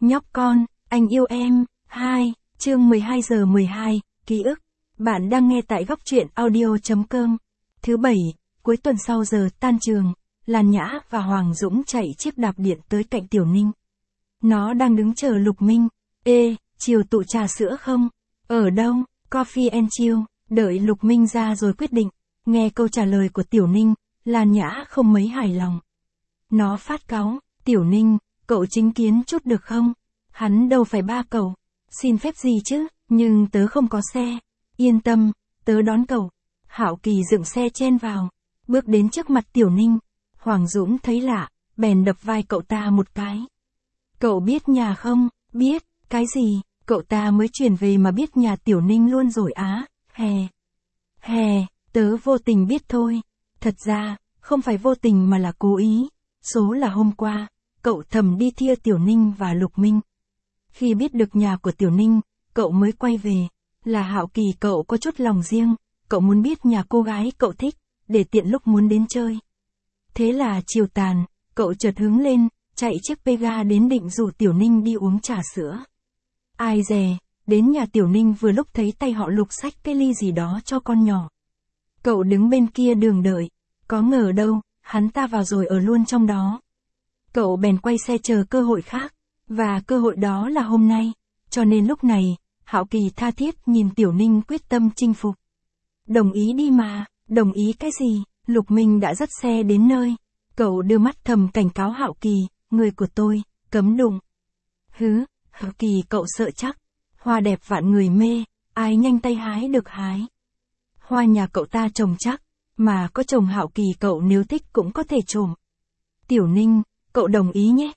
Nhóc con, anh yêu em. 2, chương 12 giờ 12, ký ức. Bạn đang nghe tại góc truyện audio.com. Thứ Bảy, cuối tuần sau giờ tan trường, Lan Nhã và Hoàng Dũng chạy chiếc đạp điện tới cạnh Tiểu Ninh. Nó đang đứng chờ Lục Minh. Ê, chiều tụ trà sữa không? Ở đâu? Coffee and chill. Đợi Lục Minh ra rồi quyết định. Nghe câu trả lời của Tiểu Ninh, Lan Nhã không mấy hài lòng. Nó phát cáu. Tiểu Ninh, cậu chính kiến chút được không? Hắn đâu phải ba cậu. Xin phép gì chứ, nhưng tớ không có xe. Yên tâm, tớ đón cậu. Hạo Kỳ dựng xe chen vào, bước đến trước mặt Tiểu Ninh. Hoàng Dũng thấy lạ, bèn đập vai cậu ta một cái. Cậu biết nhà không? Biết, cái gì? Cậu ta mới chuyển về mà biết nhà Tiểu Ninh luôn rồi á. Hè, tớ vô tình biết thôi. Thật ra, không phải vô tình mà là cố ý. Số là hôm qua, cậu thầm đi thia Tiểu Ninh và Lục Minh. Khi biết được nhà của Tiểu Ninh, cậu mới quay về. Là Hạo Kỳ cậu có chút lòng riêng, cậu muốn biết nhà cô gái cậu thích, để tiện lúc muốn đến chơi. Thế là chiều tàn, cậu chợt hướng lên, chạy chiếc Pega đến định rủ Tiểu Ninh đi uống trà sữa. Ai dè, đến nhà Tiểu Ninh vừa lúc thấy tay họ Lục xách cái ly gì đó cho con nhỏ. Cậu đứng bên kia đường đợi, có ngờ đâu, hắn ta vào rồi ở luôn trong đó. Cậu bèn quay xe chờ cơ hội khác, và cơ hội đó là hôm nay, cho nên lúc này, Hạo Kỳ tha thiết nhìn Tiểu Ninh quyết tâm chinh phục. Đồng ý đi mà, đồng ý cái gì? Lục Minh đã dắt xe đến nơi. Cậu đưa mắt thầm cảnh cáo Hạo Kỳ, người của tôi, cấm đụng. Hạo Kỳ cậu sợ chắc. Hoa đẹp vạn người mê, ai nhanh tay hái được hái. Hoa nhà cậu ta trồng chắc, mà có trồng Hạo Kỳ cậu nếu thích cũng có thể trộm. Tiểu Ninh, cậu đồng ý nhé.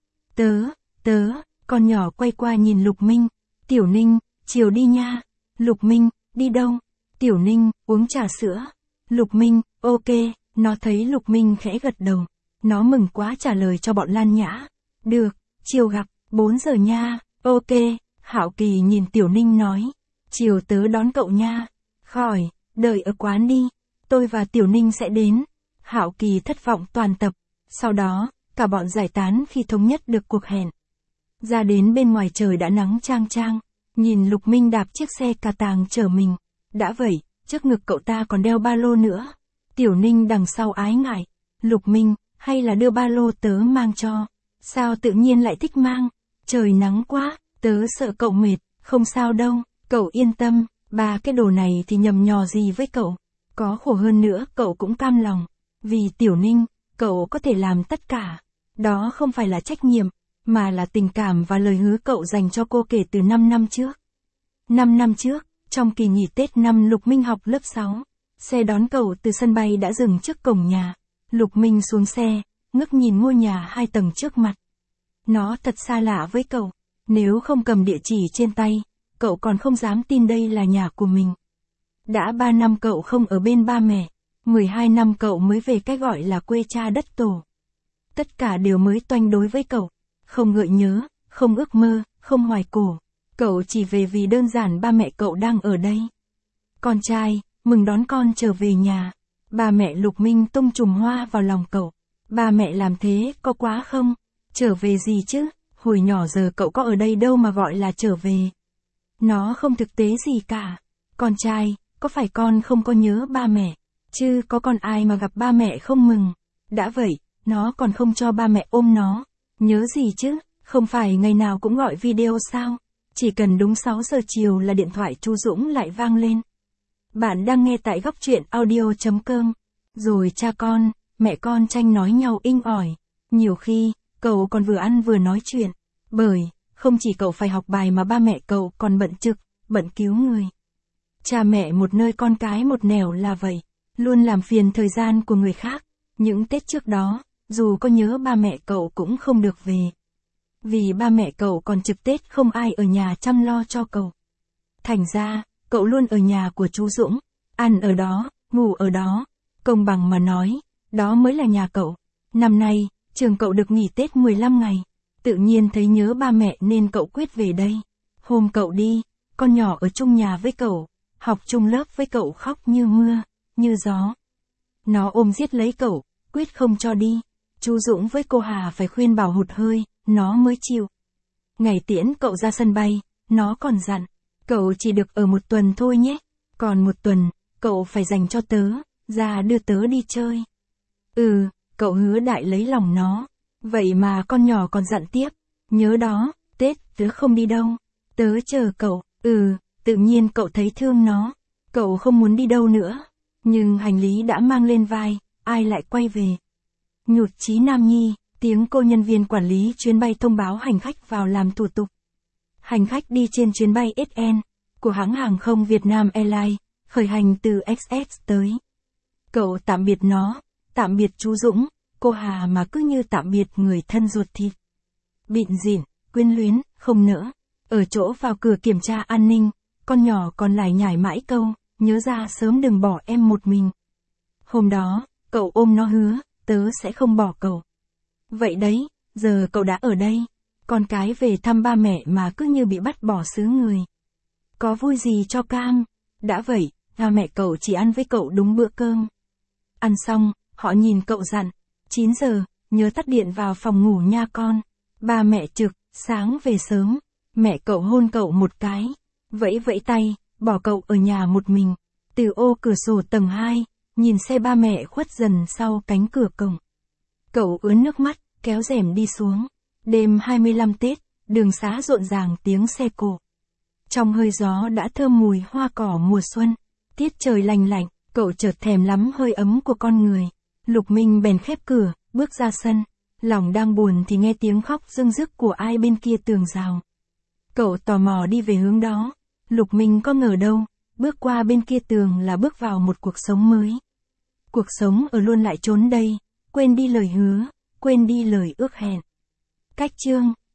Tớ, con nhỏ quay qua nhìn Lục Minh. Tiểu Ninh, chiều đi nha. Lục Minh, đi đâu? Tiểu Ninh, uống trà sữa. Lục Minh, ok, nó thấy Lục Minh khẽ gật đầu. Nó mừng quá trả lời cho bọn Lan Nhã. Được, chiều gặp, 4 giờ nha, ok. Hạo Kỳ nhìn Tiểu Ninh nói. Chiều tớ đón cậu nha. Khỏi, đợi ở quán đi. Tôi và Tiểu Ninh sẽ đến. Hạo Kỳ thất vọng toàn tập. Sau đó, cả bọn giải tán khi thống nhất được cuộc hẹn. Ra đến bên ngoài trời đã nắng chang chang. Nhìn Lục Minh đạp chiếc xe cà tàng chở mình. Đã vậy, trước ngực cậu ta còn đeo ba lô nữa. Tiểu Ninh đằng sau ái ngại. Lục Minh, hay là đưa ba lô tớ mang cho. Sao tự nhiên lại thích mang? Trời nắng quá, tớ sợ cậu mệt. Không sao đâu, cậu yên tâm. Ba cái đồ này thì nhầm nhò gì với cậu. Có khổ hơn nữa cậu cũng cam lòng. Vì Tiểu Ninh, cậu có thể làm tất cả. Đó không phải là trách nhiệm, mà là tình cảm và lời hứa cậu dành cho cô kể từ 5 năm trước. 5 năm trước, trong kỳ nghỉ Tết năm Lục Minh học lớp 6, xe đón cậu từ sân bay đã dừng trước cổng nhà. Lục Minh xuống xe, ngước nhìn ngôi nhà 2 tầng trước mặt. Nó thật xa lạ với cậu. Nếu không cầm địa chỉ trên tay, cậu còn không dám tin đây là nhà của mình. Đã 3 năm cậu không ở bên ba mẹ, 12 năm cậu mới về cái gọi là quê cha đất tổ. Tất cả đều mới toanh đối với cậu. Không gợi nhớ, không ước mơ, không hoài cổ. Cậu chỉ về vì đơn giản ba mẹ cậu đang ở đây. Con trai, mừng đón con trở về nhà. Ba mẹ Lục Minh tung chùm hoa vào lòng cậu. Ba mẹ làm thế có quá không? Trở về gì chứ? Hồi nhỏ giờ cậu có ở đây đâu mà gọi là trở về. Nó không thực tế gì cả. Con trai, có phải con không có nhớ ba mẹ? Chứ có con ai mà gặp ba mẹ không mừng. Đã vậy, nó còn không cho ba mẹ ôm nó. Nhớ gì chứ? Không phải ngày nào cũng gọi video sao? Chỉ cần đúng 6 giờ chiều là điện thoại chú Dũng lại vang lên. Bạn đang nghe tại góc truyện audio.com. Rồi cha con, mẹ con tranh nói nhau inh ỏi. Nhiều khi, cậu còn vừa ăn vừa nói chuyện. Bởi, không chỉ cậu phải học bài mà ba mẹ cậu còn bận trực, bận cứu người. Cha mẹ một nơi con cái một nẻo là vậy. Luôn làm phiền thời gian của người khác. Những Tết trước đó, dù có nhớ ba mẹ cậu cũng không được về. Vì ba mẹ cậu còn trực Tết không ai ở nhà chăm lo cho cậu. Thành ra, cậu luôn ở nhà của chú Dũng. Ăn ở đó, ngủ ở đó. Công bằng mà nói, đó mới là nhà cậu. Năm nay, trường cậu được nghỉ Tết 15 ngày. Tự nhiên thấy nhớ ba mẹ nên cậu quyết về đây. Hôm cậu đi, con nhỏ ở chung nhà với cậu, học chung lớp với cậu khóc như mưa, như gió. Nó ôm giết lấy cậu, quyết không cho đi. Chú Dũng với cô Hà phải khuyên bảo hụt hơi, nó mới chịu. Ngày tiễn cậu ra sân bay, nó còn dặn, cậu chỉ được ở 1 tuần thôi nhé, còn 1 tuần, cậu phải dành cho tớ, ra đưa tớ đi chơi. Cậu hứa đại lấy lòng nó. Vậy mà con nhỏ còn dặn tiếp, nhớ đó, Tết tớ không đi đâu, tớ chờ cậu. Tự nhiên cậu thấy thương nó, cậu không muốn đi đâu nữa. Nhưng hành lý đã mang lên vai, ai lại quay về. Nhụt chí Nam Nhi, tiếng cô nhân viên quản lý chuyến bay thông báo hành khách vào làm thủ tục. Hành khách đi trên chuyến bay SN của hãng hàng không Việt Nam Airlines, khởi hành từ XX tới. Cậu tạm biệt nó, tạm biệt chú Dũng, cô Hà mà cứ như tạm biệt người thân ruột thịt. Bịn dịn, quyến luyến, không nỡ. Ở chỗ vào cửa kiểm tra an ninh, con nhỏ còn lải nhải mãi câu, nhớ ra sớm đừng bỏ em một mình. Hôm đó, cậu ôm nó hứa, tớ sẽ không bỏ cậu. Vậy đấy, giờ cậu đã ở đây. Con cái về thăm ba mẹ mà cứ như bị bắt bỏ xứ người. Có vui gì cho cam? Đã vậy, ba mẹ cậu chỉ ăn với cậu đúng bữa cơm. Ăn xong, họ nhìn cậu dặn, 9 giờ, nhớ tắt điện vào phòng ngủ nha con. Ba mẹ trực, sáng về sớm. Mẹ cậu hôn cậu một cái, vẫy vẫy tay, bỏ cậu ở nhà một mình. Từ ô cửa sổ tầng 2, nhìn xe ba mẹ khuất dần sau cánh cửa cổng. Cậu ướt nước mắt, kéo rèm đi xuống. Đêm 25 Tết, đường xá rộn ràng tiếng xe cộ. Trong hơi gió đã thơm mùi hoa cỏ mùa xuân. Tiết trời lành lạnh, cậu chợt thèm lắm hơi ấm của con người. Lục Minh bèn khép cửa, bước ra sân. Lòng đang buồn thì nghe tiếng khóc rưng rức của ai bên kia tường rào. Cậu tò mò đi về hướng đó. Lục Minh có ngờ đâu, bước qua bên kia tường là bước vào một cuộc sống mới. Cuộc sống ở luôn lại trốn đây, quên đi lời hứa, quên đi lời ước hẹn. Cách chương